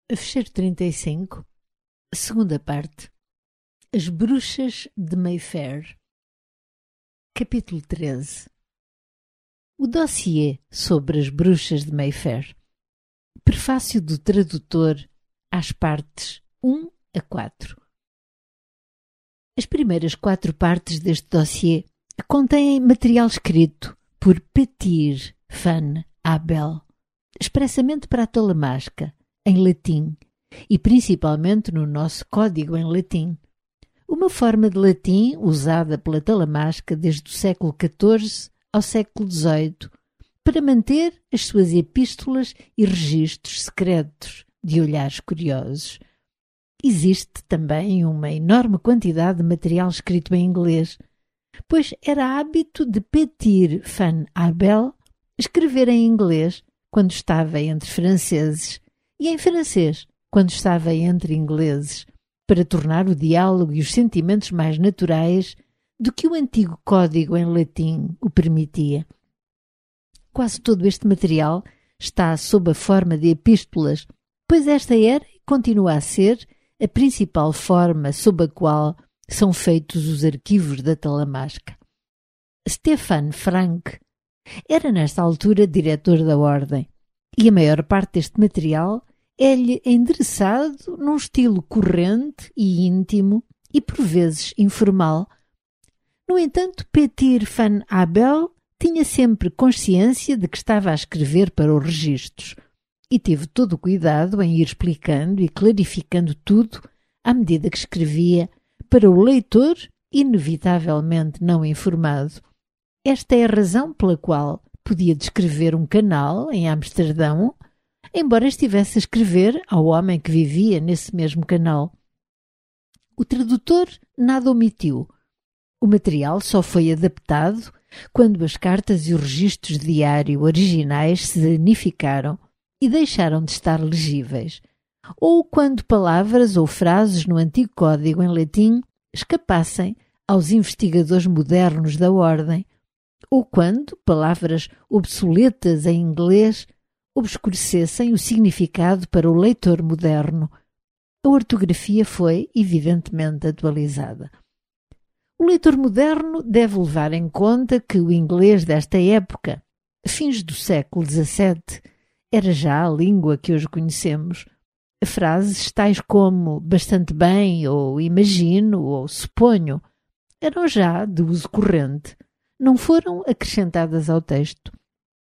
Fecheiro 35, segunda parte. As Bruxas de Mayfair. Capítulo 13. O dossiê sobre as Bruxas de Mayfair. Prefácio do tradutor às partes 1 a 4. As primeiras 4 partes deste dossiê contêm material escrito por Petir van Abel, expressamente para a Talamasca, em latim, e principalmente no nosso código em latim, uma forma de latim usada pela Talamasca desde o século XIV ao século XVIII, para manter as suas epístolas e registros secretos de olhares curiosos. Existe também uma enorme quantidade de material escrito em inglês, pois era hábito de Petir van Abel escrever em inglês quando estava entre franceses e em francês quando estava entre ingleses, para tornar o diálogo e os sentimentos mais naturais do que o antigo código em latim o permitia. Quase todo este material está sob a forma de epístolas, pois esta era e continua a ser a principal forma sob a qual são feitos os arquivos da Talamasca. Stefan Frank era nesta altura diretor da Ordem, e a maior parte deste material é-lhe endereçado num estilo corrente e íntimo e por vezes informal. No entanto, Petir van Abel tinha sempre consciência de que estava a escrever para os registros e teve todo o cuidado em ir explicando e clarificando tudo à medida que escrevia para o leitor inevitavelmente não informado. Esta é a razão pela qual podia descrever um canal em Amsterdão, embora estivesse a escrever ao homem que vivia nesse mesmo canal. O tradutor nada omitiu. O material só foi adaptado quando as cartas e os registros de diário originais se danificaram e deixaram de estar legíveis, ou quando palavras ou frases no antigo código em latim escapassem aos investigadores modernos da Ordem, ou quando palavras obsoletas em inglês obscurecessem o significado para o leitor moderno. A ortografia foi, evidentemente, atualizada. O leitor moderno deve levar em conta que o inglês desta época, fins do século XVII, era já a língua que hoje conhecemos. Frases tais como bastante bem, ou imagino, ou suponho, eram já de uso corrente, não foram acrescentadas ao texto.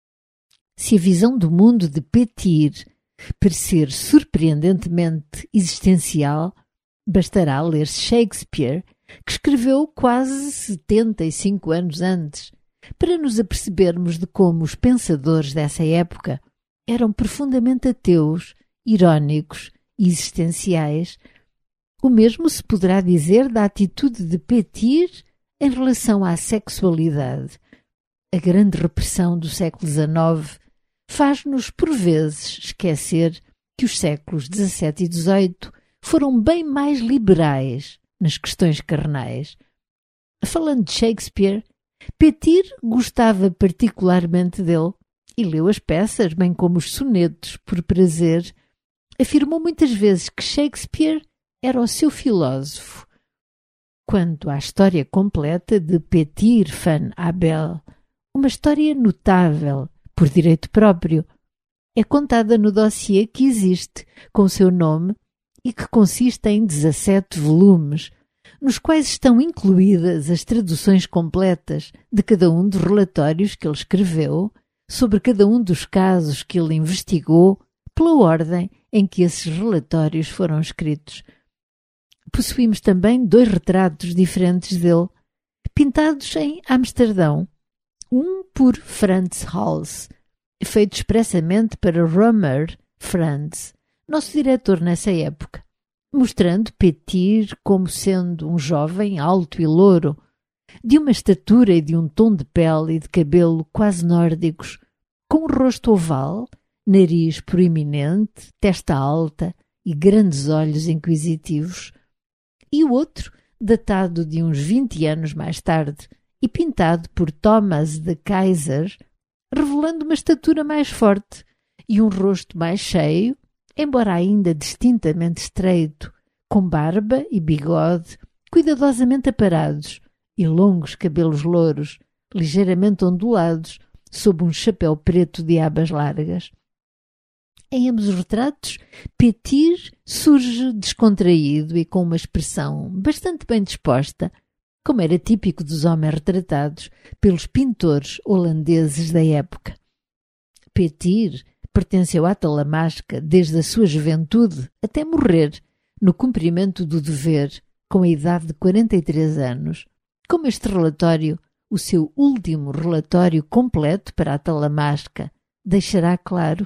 Se a visão do mundo de Petir parecer surpreendentemente existencial, bastará ler Shakespeare, que escreveu quase 75 anos antes, para nos apercebermos de como os pensadores dessa época eram profundamente ateus, irónicos e existenciais. O mesmo se poderá dizer da atitude de Petir em relação à sexualidade. A grande repressão do século XIX faz-nos, por vezes, esquecer que os séculos XVII e XVIII foram bem mais liberais nas questões carnais. Falando de Shakespeare, Petir gostava particularmente dele e leu as peças, bem como os sonetos, por prazer. Afirmou muitas vezes que Shakespeare era o seu filósofo. Quanto à história completa de Petir van Abel, uma história notável, por direito próprio, é contada no dossiê que existe com o seu nome e que consiste em 17 volumes, nos quais estão incluídas as traduções completas de cada um dos relatórios que ele escreveu sobre cada um dos casos que ele investigou pela ordem em que esses relatórios foram escritos. Possuímos também 2 retratos diferentes dele, pintados em Amsterdão, um por Frans Hals, feito expressamente para Romer Frans, nosso diretor nessa época, mostrando Petir como sendo um jovem alto e louro, de uma estatura e de um tom de pele e de cabelo quase nórdicos, com um rosto oval, nariz proeminente, testa alta e grandes olhos inquisitivos, e o outro, datado de uns 20 anos mais tarde e pintado por Thomas de Keyser, revelando uma estatura mais forte e um rosto mais cheio, embora ainda distintamente estreito, com barba e bigode cuidadosamente aparados e longos cabelos louros, ligeiramente ondulados, sob um chapéu preto de abas largas. Em ambos os retratos, Petir surge descontraído e com uma expressão bastante bem disposta, como era típico dos homens retratados pelos pintores holandeses da época. Petir pertenceu à Talamasca desde a sua juventude até morrer, no cumprimento do dever, com a idade de 43 anos. Como este relatório, o seu último relatório completo para a Talamasca, deixará claro,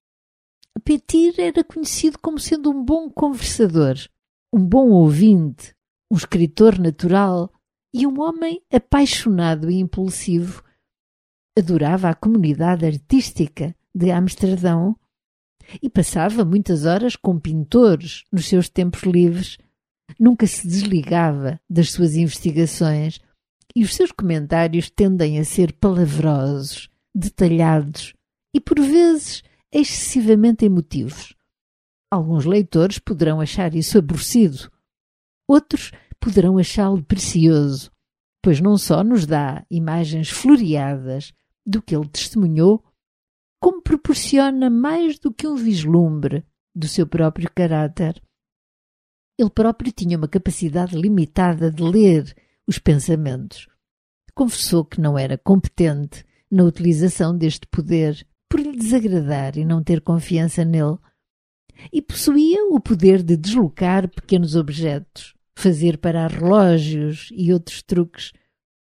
Petir era conhecido como sendo um bom conversador, um bom ouvinte, um escritor natural e um homem apaixonado e impulsivo. Adorava a comunidade artística de Amsterdão e passava muitas horas com pintores nos seus tempos livres. Nunca se desligava das suas investigações e os seus comentários tendem a ser palavrosos, detalhados e, por vezes, excessivamente emotivos. Alguns leitores poderão achar isso aborrecido. Outros poderão achá-lo precioso, pois não só nos dá imagens floreadas do que ele testemunhou, como proporciona mais do que um vislumbre do seu próprio caráter. Ele próprio tinha uma capacidade limitada de ler os pensamentos. Confessou que não era competente na utilização deste poder por lhe desagradar e não ter confiança nele. E possuía o poder de deslocar pequenos objetos, fazer parar relógios e outros truques.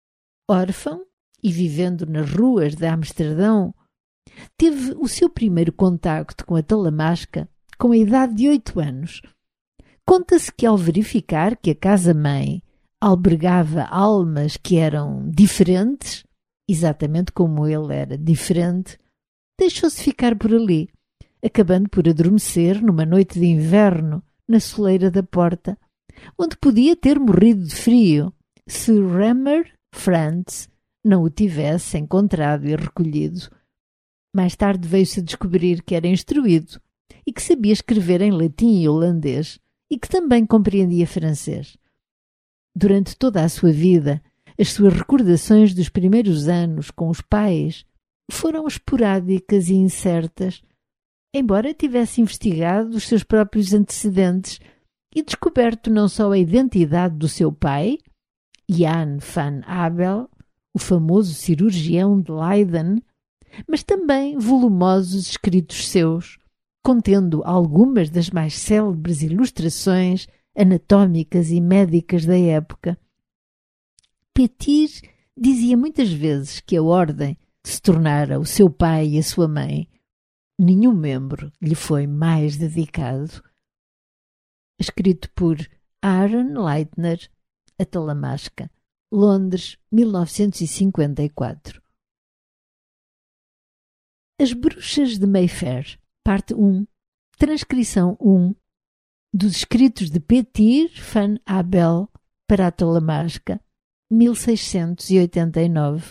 Órfão e vivendo nas ruas de Amsterdão, teve o seu primeiro contacto com a Talamasca com a idade de 8 anos. Conta-se que, ao verificar que a casa-mãe albergava almas que eram diferentes, exatamente como ele era diferente, deixou-se ficar por ali, acabando por adormecer numa noite de inverno na soleira da porta, onde podia ter morrido de frio se Remmer Frantz não o tivesse encontrado e recolhido. Mais tarde veio-se a descobrir que era instruído e que sabia escrever em latim e holandês e que também compreendia francês. Durante toda a sua vida, as suas recordações dos primeiros anos com os pais foram esporádicas e incertas, embora tivesse investigado os seus próprios antecedentes e descoberto não só a identidade do seu pai, Jan van Abel, o famoso cirurgião de Leiden, mas também volumosos escritos seus, contendo algumas das mais célebres ilustrações anatómicas e médicas da época. Petir dizia muitas vezes que a ordem se tornara o seu pai e a sua mãe. Nenhum membro lhe foi mais dedicado. Escrito por Aaron Leitner, A Talamasca, Londres, 1954. As Bruxas de Mayfair, parte 1, transcrição 1, dos escritos de Petir van Abel para a Talamasca, 1689.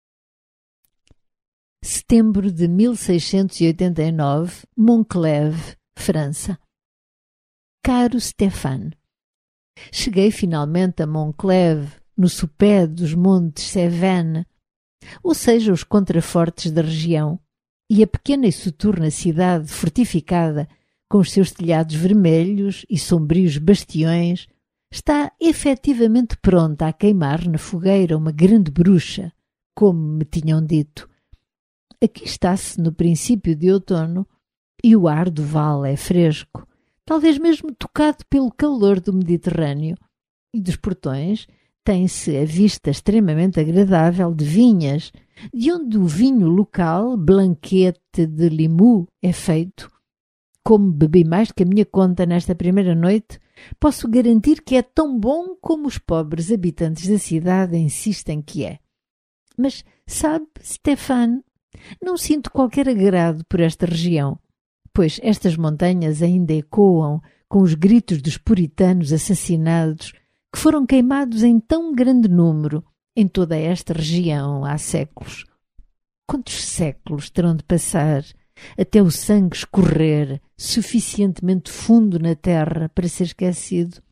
Setembro de 1689, Moncleve, França. Caro Stéphane, cheguei finalmente a Moncleve, no sopé dos montes Cévennes, ou seja, os contrafortes da região, e a pequena e soturna cidade fortificada, com os seus telhados vermelhos e sombrios bastiões, está efetivamente pronta a queimar na fogueira uma grande bruxa, como me tinham dito. Aqui está-se no princípio de outono e o ar do vale é fresco, talvez mesmo tocado pelo calor do Mediterrâneo, e dos portões tem-se a vista extremamente agradável de vinhas, de onde o vinho local, Blanquete de Limoux, é feito. Como bebi mais que a minha conta nesta primeira noite, posso garantir que é tão bom como os pobres habitantes da cidade insistem que é. Mas, sabe, Stéphane, não sinto qualquer agrado por esta região, pois estas montanhas ainda ecoam com os gritos dos puritanos assassinados que foram queimados em tão grande número em toda esta região há séculos. Quantos séculos terão de passar até o sangue escorrer suficientemente fundo na terra para ser esquecido.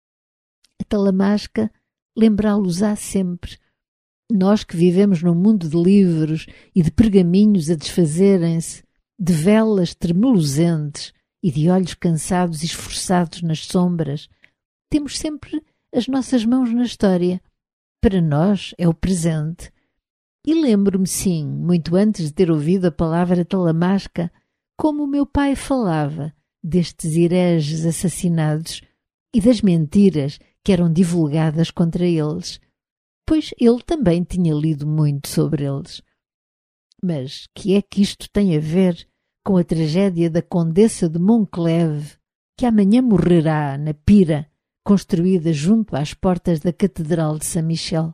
A Talamasca lembrá-los-á sempre. Nós que vivemos num mundo de livros e de pergaminhos a desfazerem-se, de velas tremeluzentes e de olhos cansados e esforçados nas sombras, temos sempre as nossas mãos na história. Para nós é o presente. E lembro-me, sim, muito antes de ter ouvido a palavra Talamasca, como o meu pai falava destes hereges assassinados e das mentiras que eram divulgadas contra eles, pois ele também tinha lido muito sobre eles. Mas que é que isto tem a ver com a tragédia da Condessa de Moncleve, que amanhã morrerá na pira construída junto às portas da Catedral de Saint-Michel?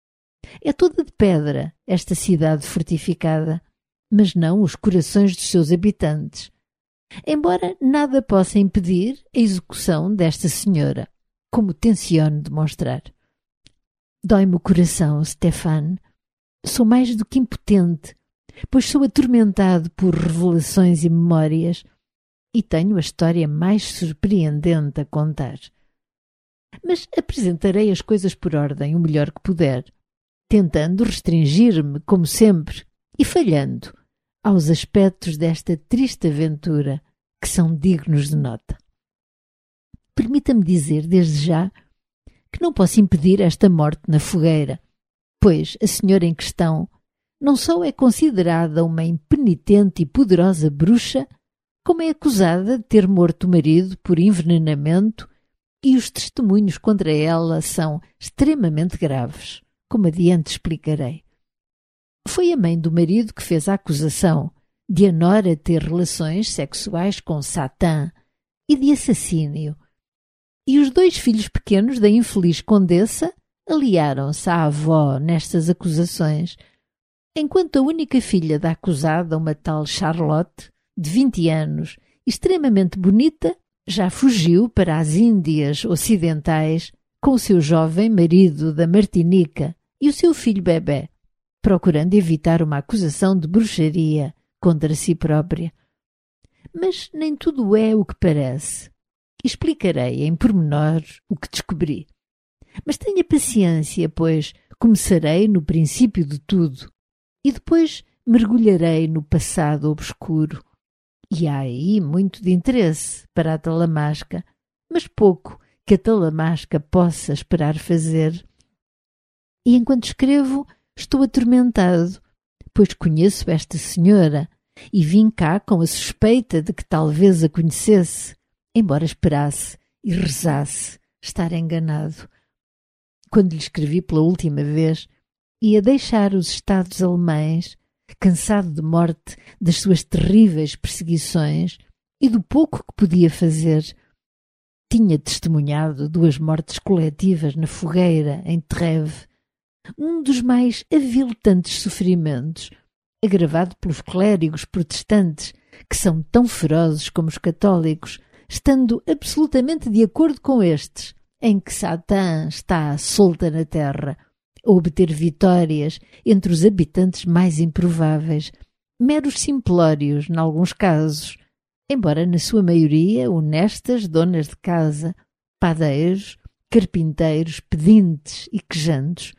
É toda de pedra esta cidade fortificada, mas não os corações dos seus habitantes, embora nada possa impedir a execução desta senhora, como tenciono demonstrar. Dói-me o coração, Stéphane. Sou mais do que impotente, pois sou atormentado por revelações e memórias, e tenho a história mais surpreendente a contar. Mas apresentarei as coisas por ordem o melhor que puder, tentando restringir-me, como sempre, e falhando, aos aspectos desta triste aventura que são dignos de nota. Permita-me dizer, desde já, que não posso impedir esta morte na fogueira, pois a senhora em questão não só é considerada uma impenitente e poderosa bruxa, como é acusada de ter morto o marido por envenenamento, e os testemunhos contra ela são extremamente graves, como adiante explicarei. Foi a mãe do marido que fez a acusação de a nora ter relações sexuais com Satã e de assassínio, e os 2 filhos pequenos da infeliz condessa aliaram-se à avó nestas acusações, enquanto a única filha da acusada, uma tal Charlotte, de 20 anos, extremamente bonita, já fugiu para as Índias Ocidentais com o seu jovem marido da Martinica e o seu filho bebé, procurando evitar uma acusação de bruxaria contra si própria. Mas nem tudo é o que parece. Explicarei em pormenor o que descobri. Mas tenha paciência, pois começarei no princípio de tudo e depois mergulharei no passado obscuro. E há aí muito de interesse para a Talamasca, mas pouco que a Talamasca possa esperar fazer. E enquanto escrevo, estou atormentado, pois conheço esta senhora e vim cá com a suspeita de que talvez a conhecesse, embora esperasse e rezasse estar enganado. Quando lhe escrevi pela última vez, ia deixar os Estados alemães, cansado de morte das suas terríveis perseguições e do pouco que podia fazer. Tinha testemunhado 2 mortes coletivas na fogueira, em Trèves, um dos mais aviltantes sofrimentos, agravado pelos clérigos protestantes, que são tão ferozes como os católicos, estando absolutamente de acordo com estes, em que Satã está solta na terra, a obter vitórias entre os habitantes mais improváveis, meros simplórios, em alguns casos, embora na sua maioria honestas donas de casa, padeiros, carpinteiros, pedintes e quejantes.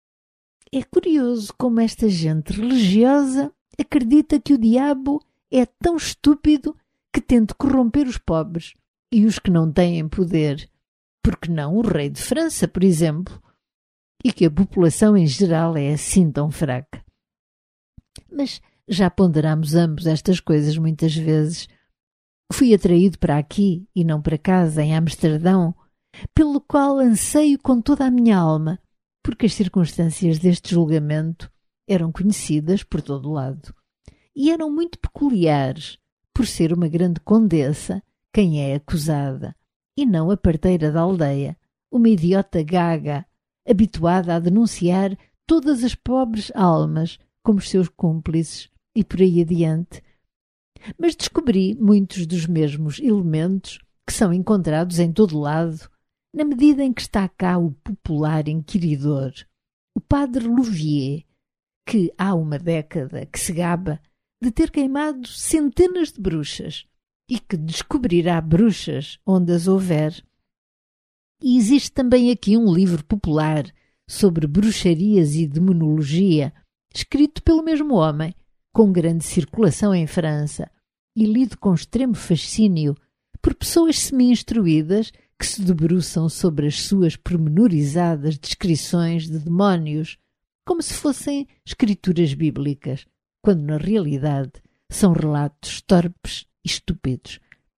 É curioso como esta gente religiosa acredita que o diabo é tão estúpido que tente corromper os pobres e os que não têm poder, porque não o rei de França, por exemplo, e que a população em geral é assim tão fraca. Mas já ponderamos ambos estas coisas muitas vezes. Fui atraído para aqui e não para casa, em Amsterdão, pelo qual anseio com toda a minha alma, porque as circunstâncias deste julgamento eram conhecidas por todo o lado e eram muito peculiares, por ser uma grande condessa quem é acusada, e não a parteira da aldeia, uma idiota gaga, habituada a denunciar todas as pobres almas como os seus cúmplices e por aí adiante. Mas descobri muitos dos mesmos elementos que são encontrados em todo lado, na medida em que está cá o popular inquiridor, o padre Louvier, que há uma década que se gaba de ter queimado centenas de bruxas e que descobrirá bruxas onde as houver. E existe também aqui um livro popular sobre bruxarias e demonologia, escrito pelo mesmo homem, com grande circulação em França e lido com extremo fascínio por pessoas semi-instruídas que se debruçam sobre as suas pormenorizadas descrições de demónios, como se fossem escrituras bíblicas, quando na realidade são relatos torpes e estúpidos.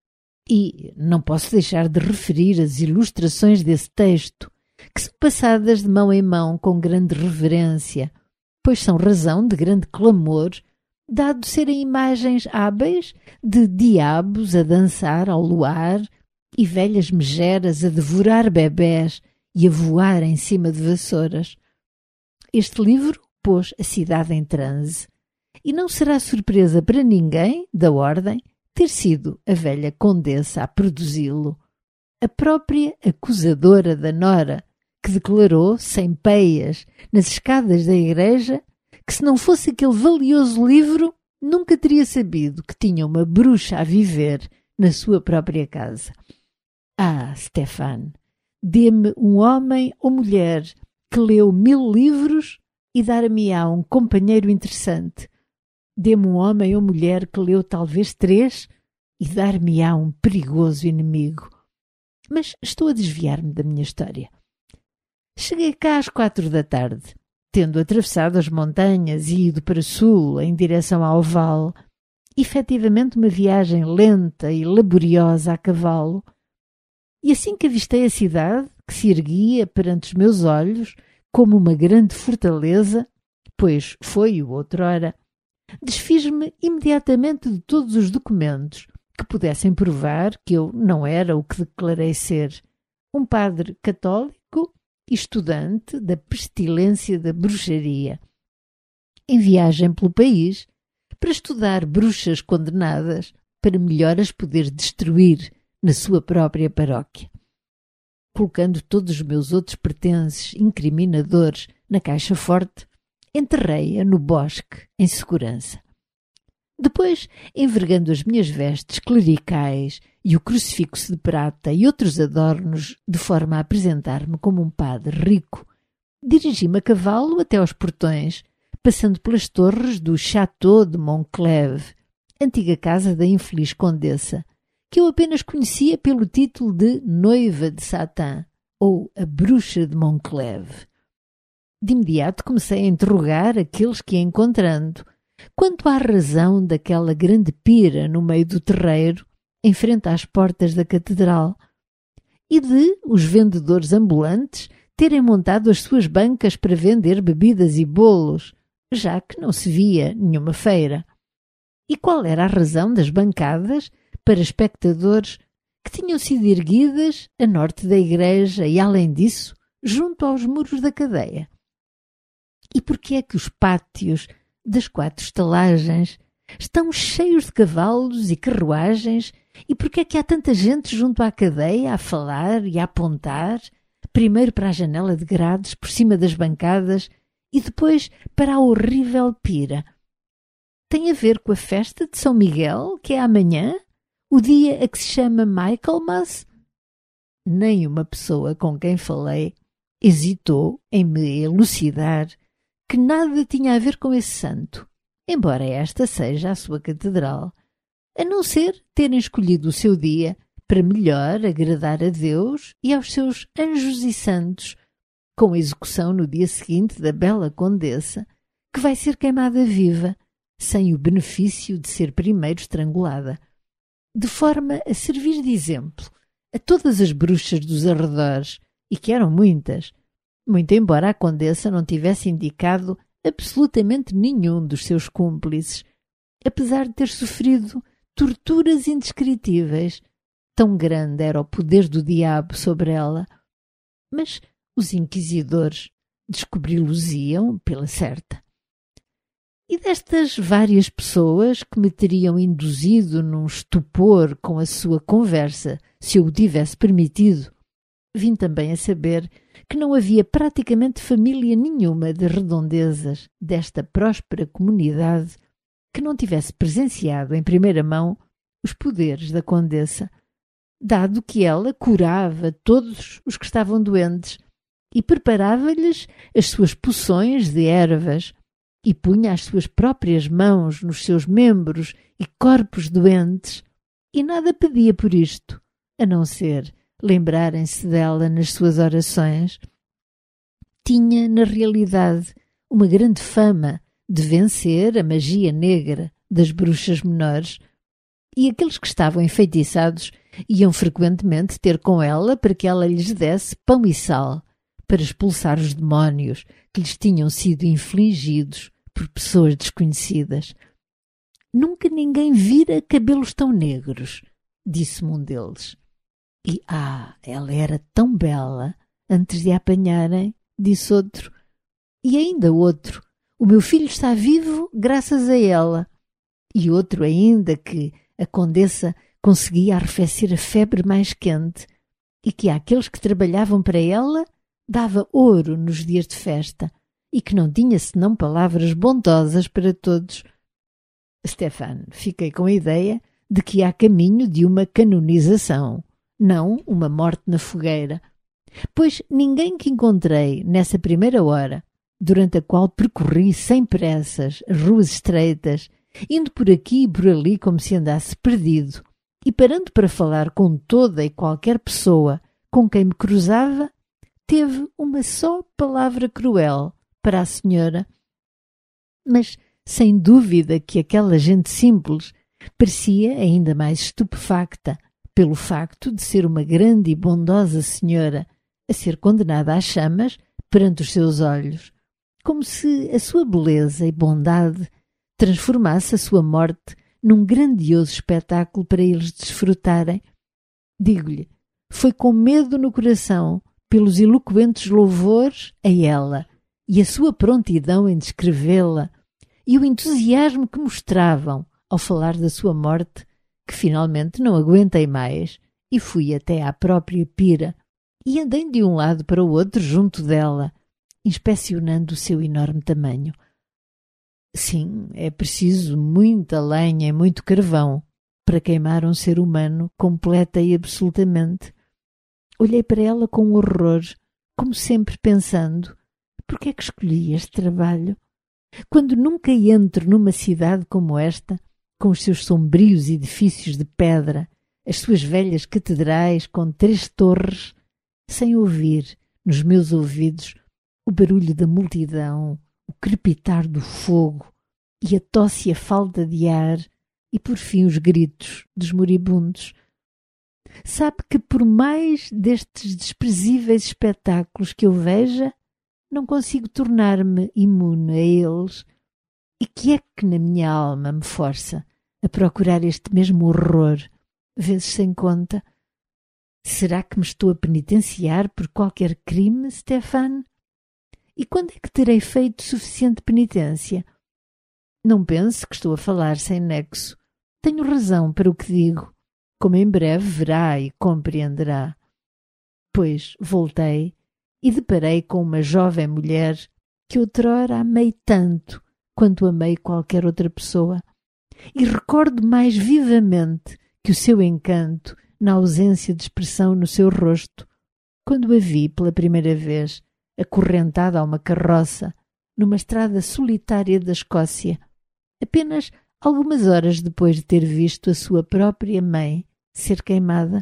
E não posso deixar de referir as ilustrações desse texto, que são passadas de mão em mão com grande reverência, pois são razão de grande clamor, dado serem imagens hábeis de diabos a dançar ao luar e velhas megeras a devorar bebés e a voar em cima de vassouras. Este livro pôs a cidade em transe, e não será surpresa para ninguém da ordem ter sido a velha condessa a produzi-lo, a própria acusadora da nora, que declarou, sem peias, nas escadas da igreja, que se não fosse aquele valioso livro, nunca teria sabido que tinha uma bruxa a viver na sua própria casa. Ah, Stefan, dê-me um homem ou mulher que leu 1000 livros e dar-me-á um companheiro interessante. Dê-me um homem ou mulher que leu talvez 3 e dar-me-á um perigoso inimigo. Mas estou a desviar-me da minha história. Cheguei cá às 4 da tarde, tendo atravessado as montanhas e ido para sul em direção ao vale, efetivamente uma viagem lenta e laboriosa a cavalo, e assim que avistei a cidade, que se erguia perante os meus olhos como uma grande fortaleza, pois foi-o outrora, desfiz-me imediatamente de todos os documentos que pudessem provar que eu não era o que declarei ser, um padre católico e estudante da pestilência da bruxaria, em viagem pelo país para estudar bruxas condenadas para melhor as poder destruir na sua própria paróquia. Colocando todos os meus outros pertences incriminadores na caixa forte, enterrei-a no bosque em segurança. Depois, envergando as minhas vestes clericais e o crucifixo de prata e outros adornos de forma a apresentar-me como um padre rico, dirigi-me a cavalo até aos portões, passando pelas torres do Château de Montcleve, antiga casa da infeliz condessa, que eu apenas conhecia pelo título de Noiva de Satã, ou a Bruxa de Montcleve. De imediato comecei a interrogar aqueles que ia encontrando, quanto à razão daquela grande pira no meio do terreiro, em frente às portas da catedral, e de os vendedores ambulantes terem montado as suas bancas para vender bebidas e bolos, já que não se via nenhuma feira. E qual era a razão das bancadas para espectadores que tinham sido erguidas a norte da igreja e, além disso, junto aos muros da cadeia? E por que é que os pátios das 4 estalagens estão cheios de cavalos e carruagens, e por que é que há tanta gente junto à cadeia a falar e a apontar, primeiro para a janela de grades por cima das bancadas e depois para a horrível pira? Tem a ver com a festa de São Miguel, que é amanhã, o dia a que se chama Michaelmas? Nem uma pessoa com quem falei hesitou em me elucidar que nada tinha a ver com esse santo, embora esta seja a sua catedral, a não ser terem escolhido o seu dia para melhor agradar a Deus e aos seus anjos e santos, com a execução no dia seguinte da bela condessa, que vai ser queimada viva, sem o benefício de ser primeiro estrangulada, de forma a servir de exemplo a todas as bruxas dos arredores, e que eram muitas, muito embora a condessa não tivesse indicado absolutamente nenhum dos seus cúmplices, apesar de ter sofrido torturas indescritíveis, tão grande era o poder do diabo sobre ela. Mas os inquisidores descobri-los-iam pela certa. E destas várias pessoas que me teriam induzido num estupor com a sua conversa, se eu o tivesse permitido, vim também a saber que não havia praticamente família nenhuma de redondezas desta próspera comunidade que não tivesse presenciado em primeira mão os poderes da condessa, dado que ela curava todos os que estavam doentes e preparava-lhes as suas poções de ervas e punha as suas próprias mãos nos seus membros e corpos doentes, e nada pedia por isto, a não ser lembrarem-se dela nas suas orações. Tinha, na realidade, uma grande fama de vencer a magia negra das bruxas menores, e aqueles que estavam enfeitiçados iam frequentemente ter com ela para que ela lhes desse pão e sal para expulsar os demónios que lhes tinham sido infligidos por pessoas desconhecidas. Nunca ninguém vira cabelos tão negros, disse-me um deles. E, ela era tão bela antes de a apanharem, disse outro. E ainda outro, o meu filho está vivo graças a ela. E outro ainda que a condessa conseguia arrefecer a febre mais quente e que àqueles que trabalhavam para ela dava ouro nos dias de festa e que não tinha senão palavras bondosas para todos. Stefan, fiquei com a ideia de que há caminho de uma canonização, não uma morte na fogueira, pois ninguém que encontrei nessa primeira hora, durante a qual percorri sem pressas as ruas estreitas, indo por aqui e por ali como se andasse perdido, e parando para falar com toda e qualquer pessoa com quem me cruzava, teve uma só palavra cruel para a senhora. Mas, sem dúvida que aquela gente simples parecia ainda mais estupefacta pelo facto de ser uma grande e bondosa senhora a ser condenada às chamas perante os seus olhos, como se a sua beleza e bondade transformasse a sua morte num grandioso espetáculo para eles desfrutarem. Digo-lhe, foi com medo no coração pelos eloquentes louvores a ela e a sua prontidão em descrevê-la e o entusiasmo que mostravam ao falar da sua morte, que finalmente não aguentei mais e fui até à própria pira e andei de um lado para o outro junto dela, inspecionando o seu enorme tamanho. Sim, é preciso muita lenha e muito carvão para queimar um ser humano completa e absolutamente. Olhei para ela com horror, como sempre pensando, por que é que escolhi este trabalho? Quando nunca entro numa cidade como esta, com os seus sombrios edifícios de pedra, as suas velhas catedrais com 3 torres, sem ouvir nos meus ouvidos o barulho da multidão, o crepitar do fogo e a tosse e a falta de ar e, por fim, os gritos dos moribundos. Sabe que, por mais destes desprezíveis espetáculos que eu veja, não consigo tornar-me imune a eles. E que é que na minha alma me força a procurar este mesmo horror, vezes sem conta? Será que me estou a penitenciar por qualquer crime, Stefan? E quando é que terei feito suficiente penitência? Não pense que estou a falar sem nexo. Tenho razão para o que digo, como em breve verá e compreenderá. Pois voltei e deparei com uma jovem mulher que outrora amei tanto quanto amei qualquer outra pessoa, e recordo mais vivamente que o seu encanto, na ausência de expressão no seu rosto, quando a vi pela primeira vez, acorrentada a uma carroça, numa estrada solitária da Escócia, apenas algumas horas depois de ter visto a sua própria mãe ser queimada.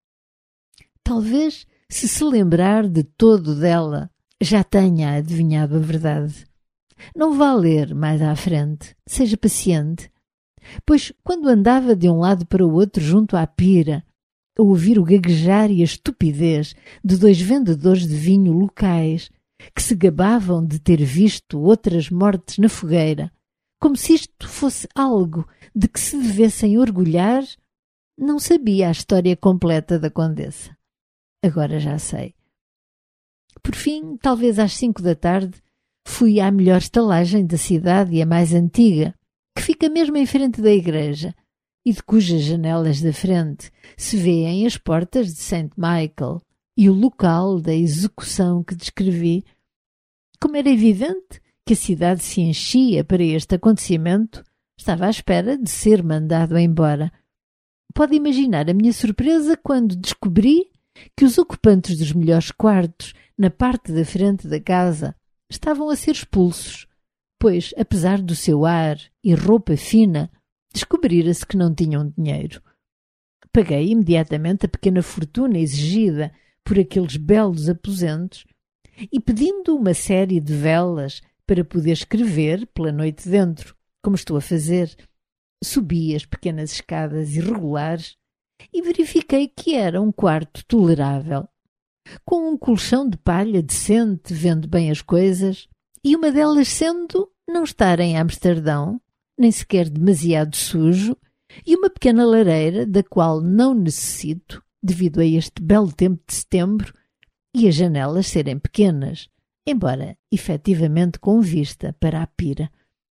Talvez, se lembrar de todo dela, já tenha adivinhado a verdade. Não vá ler mais à frente, seja paciente, pois quando andava de um lado para o outro junto à pira, a ouvir o gaguejar e a estupidez de 2 vendedores de vinho locais que se gabavam de ter visto outras mortes na fogueira, como se isto fosse algo de que se devessem orgulhar, não sabia a história completa da condessa. Agora já sei. Por fim, talvez às 5 da tarde, fui à melhor estalagem da cidade e a mais antiga, que fica mesmo em frente da igreja, e de cujas janelas da frente se vêem as portas de St. Michael e o local da execução que descrevi. Como era evidente que a cidade se enchia para este acontecimento, estava à espera de ser mandado embora. Pode imaginar a minha surpresa quando descobri que os ocupantes dos melhores quartos, na parte da frente da casa, estavam a ser expulsos, pois, apesar do seu ar e roupa fina, descobrira-se que não tinham dinheiro. Paguei imediatamente a pequena fortuna exigida por aqueles belos aposentos e, pedindo uma série de velas para poder escrever pela noite dentro, como estou a fazer, subi as pequenas escadas irregulares e verifiquei que era um quarto tolerável, com um colchão de palha decente, vendo bem as coisas, e uma delas sendo não estar em Amsterdão, nem sequer demasiado sujo, e uma pequena lareira da qual não necessito, devido a este belo tempo de setembro, e as janelas serem pequenas, embora efetivamente com vista para a pira.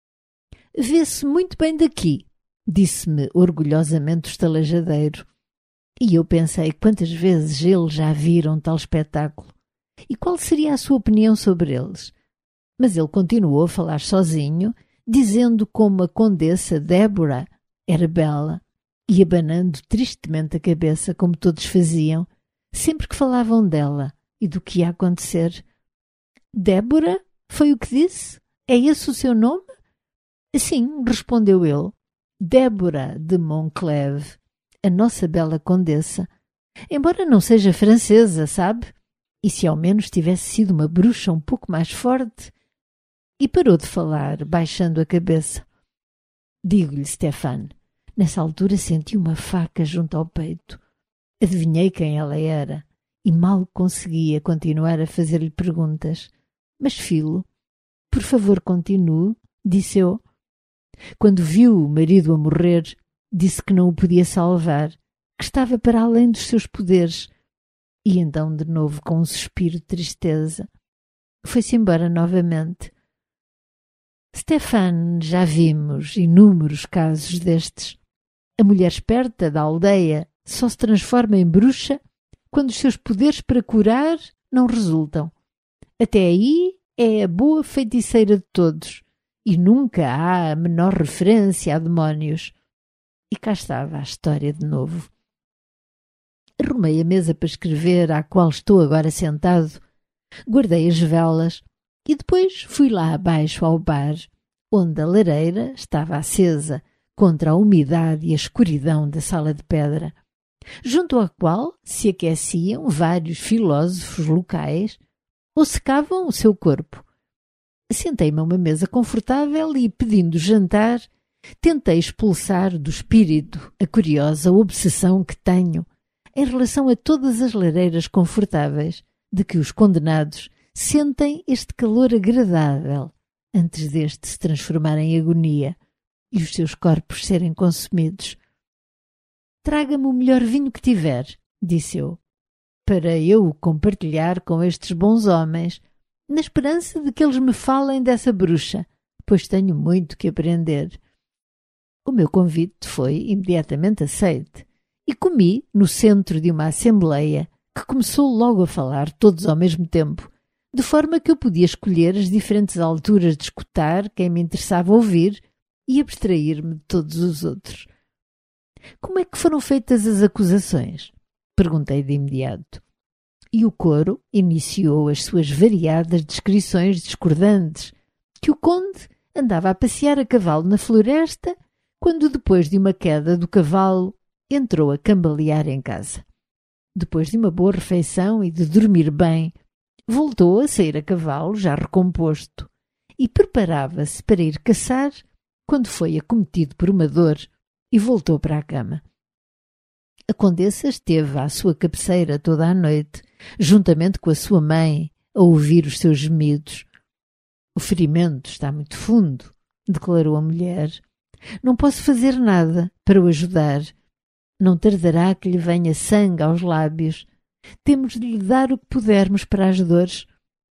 Vê-se muito bem daqui, disse-me orgulhosamente o estalajadeiro, e eu pensei quantas vezes eles já viram tal espetáculo e qual seria a sua opinião sobre eles. Mas ele continuou a falar sozinho, dizendo como a condessa Débora era bela e abanando tristemente a cabeça, como todos faziam, sempre que falavam dela e do que ia acontecer. Débora? Foi o que disse? É esse o seu nome? Sim, respondeu ele. Débora de Moncleve, a nossa bela condessa, embora não seja francesa, sabe? E se ao menos tivesse sido uma bruxa um pouco mais forte? E parou de falar, baixando a cabeça. Digo-lhe, Stefan, nessa altura senti uma faca junto ao peito. Adivinhei quem ela era e mal conseguia continuar a fazer-lhe perguntas. Mas, filho, por favor, continue, disse eu. Quando viu o marido a morrer, disse que não o podia salvar, que estava para além dos seus poderes. E então, de novo, com um suspiro de tristeza, foi-se embora novamente. Stefan, já vimos inúmeros casos destes. A mulher esperta da aldeia só se transforma em bruxa quando os seus poderes para curar não resultam. Até aí é a boa feiticeira de todos e nunca há a menor referência a demónios. E cá estava a história de novo. Arrumei a mesa para escrever, à qual estou agora sentado, guardei as velas e depois fui lá abaixo ao bar, onde a lareira estava acesa contra a umidade e a escuridão da sala de pedra, junto à qual se aqueciam vários filósofos locais ou secavam o seu corpo. Sentei-me a uma mesa confortável e, pedindo jantar, tentei expulsar do espírito a curiosa obsessão que tenho em relação a todas as lareiras confortáveis de que os condenados sentem este calor agradável antes deste se transformar em agonia e os seus corpos serem consumidos. Traga-me o melhor vinho que tiver, disse eu, para eu o compartilhar com estes bons homens, na esperança de que eles me falem dessa bruxa, pois tenho muito que aprender. O meu convite foi imediatamente aceite e comi no centro de uma assembleia que começou logo a falar todos ao mesmo tempo, de forma que eu podia escolher as diferentes alturas de escutar quem me interessava ouvir e abstrair-me de todos os outros. Como é que foram feitas as acusações? Perguntei de imediato. E o coro iniciou as suas variadas descrições discordantes, que o conde andava a passear a cavalo na floresta, quando depois de uma queda do cavalo entrou a cambalear em casa. Depois de uma boa refeição e de dormir bem, voltou a sair a cavalo já recomposto e preparava-se para ir caçar quando foi acometido por uma dor e voltou para a cama. A condessa esteve à sua cabeceira toda a noite, juntamente com a sua mãe, a ouvir os seus gemidos. O ferimento está muito fundo, declarou a mulher. Não posso fazer nada para o ajudar. Não tardará que lhe venha sangue aos lábios. Temos de lhe dar o que pudermos para as dores.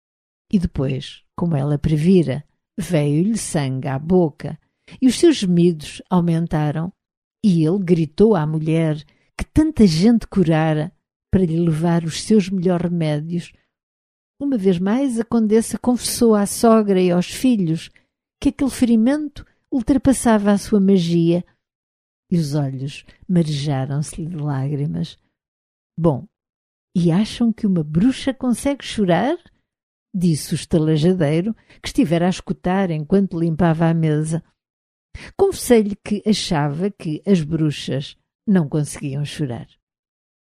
E depois, como ela previra, veio-lhe sangue à boca e os seus gemidos aumentaram. E ele gritou à mulher que tanta gente curara para lhe levar os seus melhores remédios. Uma vez mais, a condessa confessou à sogra e aos filhos que aquele ferimento ultrapassava a sua magia e os olhos marejaram-se-lhe de lágrimas. Bom, e acham que uma bruxa consegue chorar? Disse o estalajadeiro, que estivera a escutar enquanto limpava a mesa. Confessei-lhe que achava que as bruxas não conseguiam chorar.